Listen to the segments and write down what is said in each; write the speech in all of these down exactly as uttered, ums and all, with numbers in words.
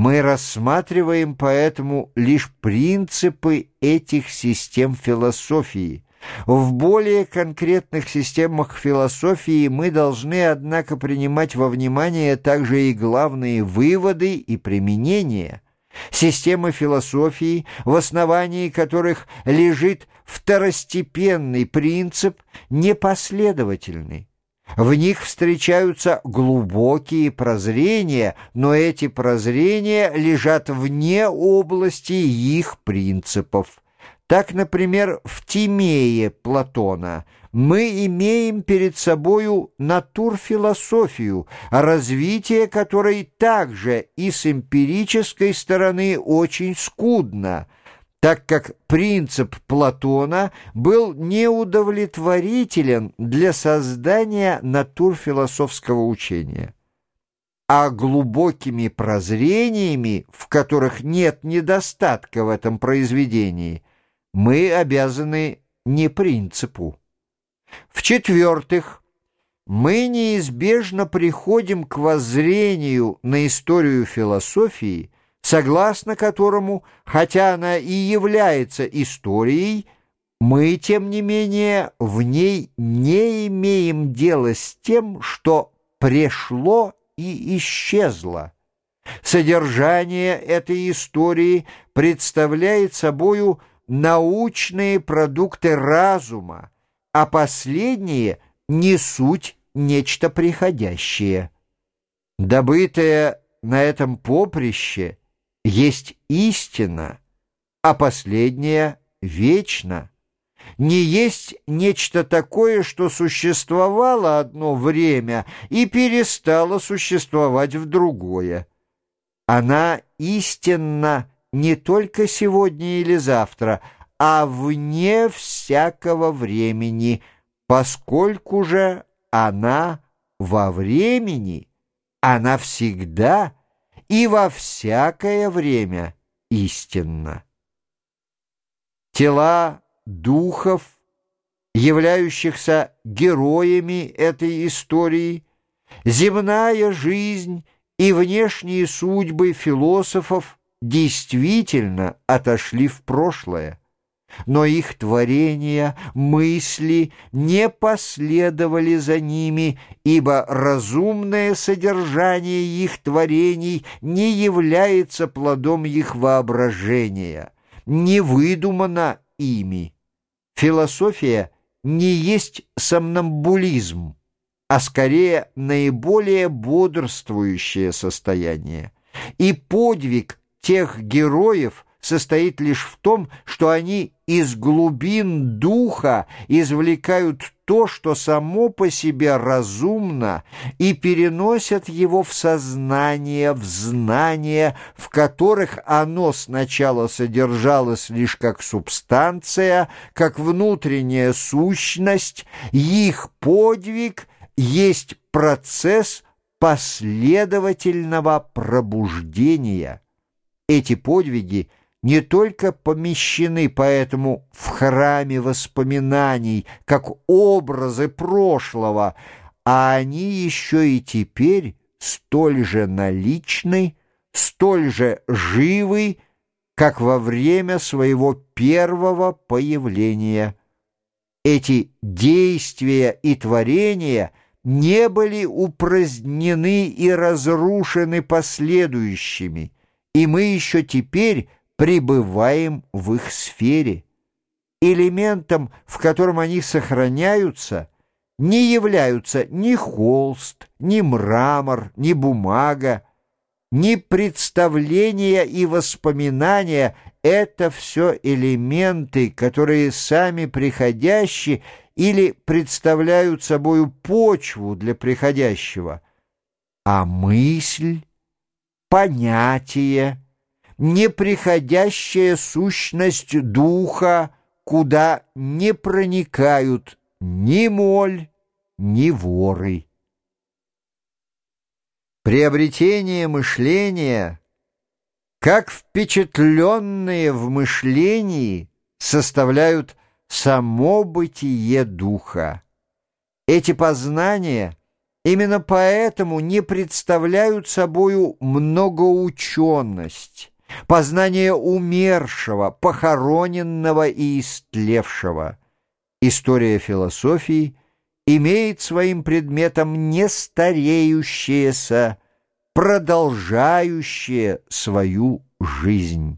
Мы рассматриваем поэтому лишь принципы этих систем философии. В более конкретных системах философии мы должны, однако, принимать во внимание также и главные выводы и применения. Системы философии, в основании которых лежит второстепенный принцип, непоследовательны. В них встречаются глубокие прозрения, но эти прозрения лежат вне области их принципов. Так, например, в Тимее Платона мы имеем перед собою натурфилософию, развитие которой также и с эмпирической стороны очень скудно, так как принцип Платона был неудовлетворителен для создания натурфилософского учения. А глубокими прозрениями, в которых нет недостатка в этом произведении, мы обязаны не принципу. В-четвертых, мы неизбежно приходим к воззрению на историю философии, согласно которому, хотя она и является историей, мы, тем не менее, в ней не имеем дела с тем, что пришло и исчезло. Содержание этой истории представляет собою научные продукты разума, а последние не суть нечто приходящее. Добытое на этом поприще есть истина, а последняя вечна. Не есть нечто такое, что существовало одно время и перестало существовать в другое. Она истинна не только сегодня или завтра, а вне всякого времени, поскольку же она во времени, она всегда и во всякое время истинна. Тела духов, являющихся героями этой истории, земная жизнь и внешние судьбы философов действительно отошли в прошлое, но их творения, мысли не последовали за ними, ибо разумное содержание их творений не является плодом их воображения, не выдумано ими. Философия не есть сомнамбулизм, а скорее наиболее бодрствующее состояние, и подвиг тех героев состоит лишь в том, что они из глубин духа извлекают то, что само по себе разумно, и переносят его в сознание, в знания, в которых оно сначала содержалось лишь как субстанция, как внутренняя сущность. Их подвиг есть процесс последовательного пробуждения. Эти подвиги не только помещены поэтому в храме воспоминаний, как образы прошлого, а они еще и теперь столь же наличны, столь же живы, как во время своего первого появления. Эти действия и творения не были упразднены и разрушены последующими, и мы еще теперь пребываем в их сфере. Элементом, в котором они сохраняются, не являются ни холст, ни мрамор, ни бумага, ни представления и воспоминания. Это все элементы, которые сами приходящие или представляют собою почву для приходящего, а мысль, понятие, неприходящая сущность духа, куда не проникают ни моль, ни воры. Приобретение мышления, как впечатленные в мышлении, составляют само бытие духа. Эти познания Именно поэтому не представляют собою многоученость, познание умершего, похороненного и истлевшего. История философии имеет своим предметом не стареющееся, продолжающее свою жизнь.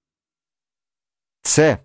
С.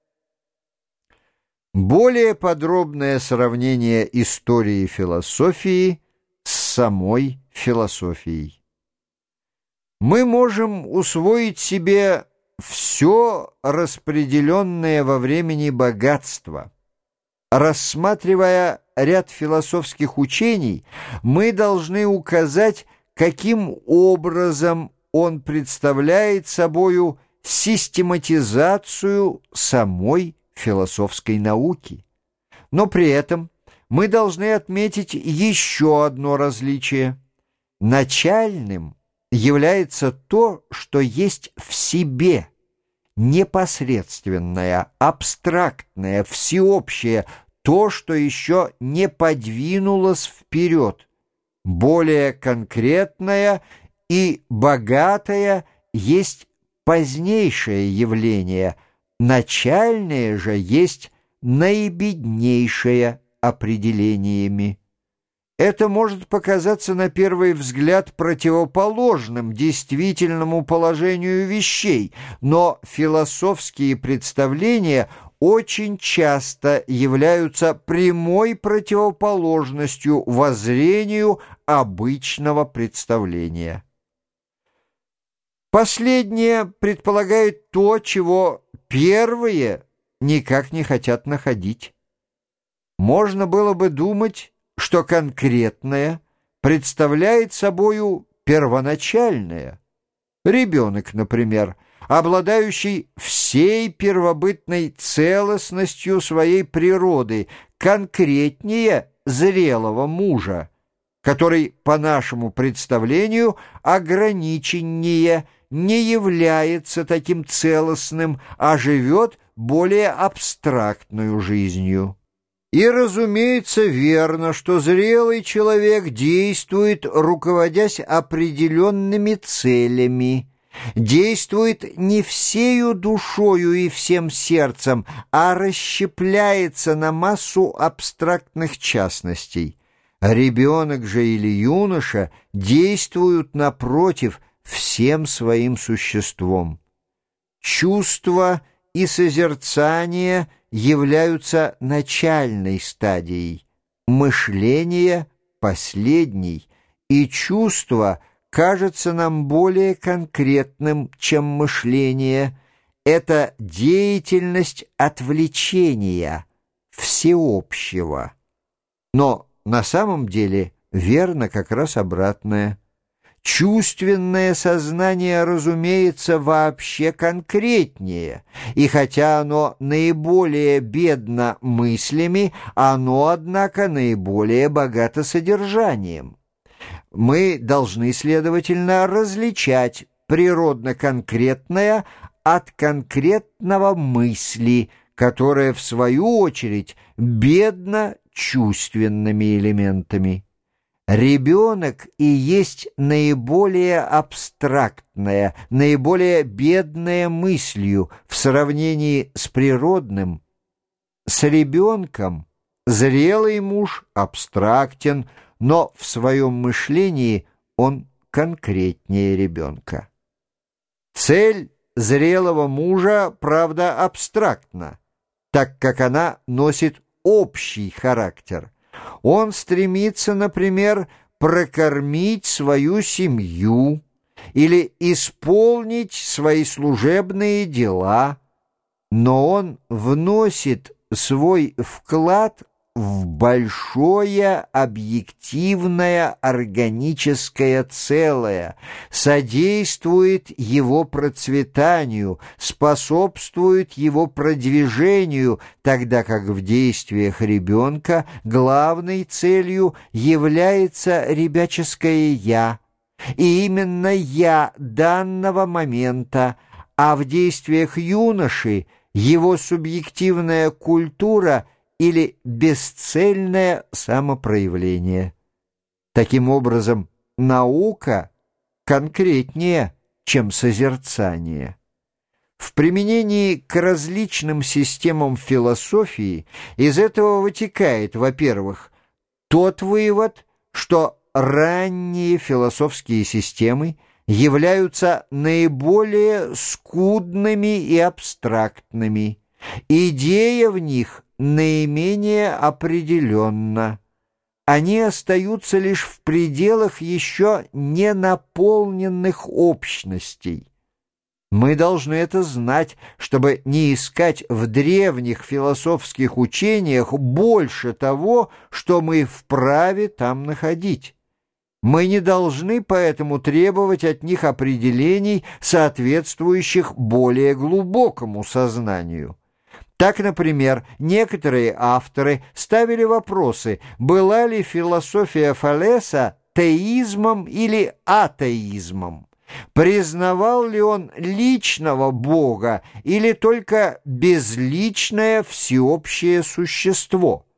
Более подробное сравнение истории философии с самой философией. Мы можем усвоить себе все распределенное во времени богатство. Рассматривая ряд философских учений, мы должны указать, каким образом он представляет собою систематизацию самой философской науки. Но при этом мы должны отметить еще одно различие. Начальным является то, что есть в себе, непосредственное, абстрактное, всеобщее, то, что еще не подвинулось вперед. Более конкретное и богатое есть позднейшее явление, начальное же есть наибеднейшее определениями. Это может показаться на первый взгляд противоположным действительному положению вещей, но философские представления очень часто являются прямой противоположностью воззрению обычного представления. Последнее предполагает то, чего первые никак не хотят находить. Можно было бы думать, что конкретное представляет собою первоначальное. Ребенок, например, обладающий всей первобытной целостностью своей природы, конкретнее зрелого мужа, который, по нашему представлению, ограниченнее, не является таким целостным, а живет более абстрактную жизнью. И, разумеется, верно, что зрелый человек действует, руководясь определенными целями, действует не всею душою и всем сердцем, а расщепляется на массу абстрактных частностей. Ребенок же или юноша действуют, напротив, всем своим существом. Чувства и созерцание являются начальной стадией, мышление — последней, и чувство кажется нам более конкретным, чем мышление. Это деятельность отвлечения, всеобщего. Но на самом деле верно как раз обратное. Чувственное сознание, разумеется, вообще конкретнее, и хотя оно наиболее бедно мыслями, оно, однако, наиболее богато содержанием. Мы должны, следовательно, различать природно-конкретное от конкретного мысли, которое, в свою очередь, бедно чувственными элементами. Ребенок и есть наиболее абстрактная, наиболее бедная мыслью в сравнении с природным. С ребенком зрелый муж абстрактен, но в своем мышлении он конкретнее ребенка. Цель зрелого мужа, правда, абстрактна, так как она носит общий характер. Он стремится, например, прокормить свою семью или исполнить свои служебные дела, но он вносит свой вклад в большое объективное органическое целое, содействует его процветанию, способствует его продвижению, тогда как в действиях ребенка главной целью является ребяческое «я», и именно «я» данного момента, а в действиях юноши его субъективная культура или бесцельное самопроявление. Таким образом, наука конкретнее, чем созерцание. В применении к различным системам философии из этого вытекает, во-первых, тот вывод, что ранние философские системы являются наиболее скудными и абстрактными, идея в них наименее определенна. Они остаются лишь в пределах еще не наполненных общностей. Мы должны это знать, чтобы не искать в древних философских учениях больше того, что мы вправе там находить. Мы не должны поэтому требовать от них определений, соответствующих более глубокому сознанию. Так, например, некоторые авторы ставили вопросы, была ли философия Фалеса теизмом или атеизмом, признавал ли он личного Бога или только безличное всеобщее существо.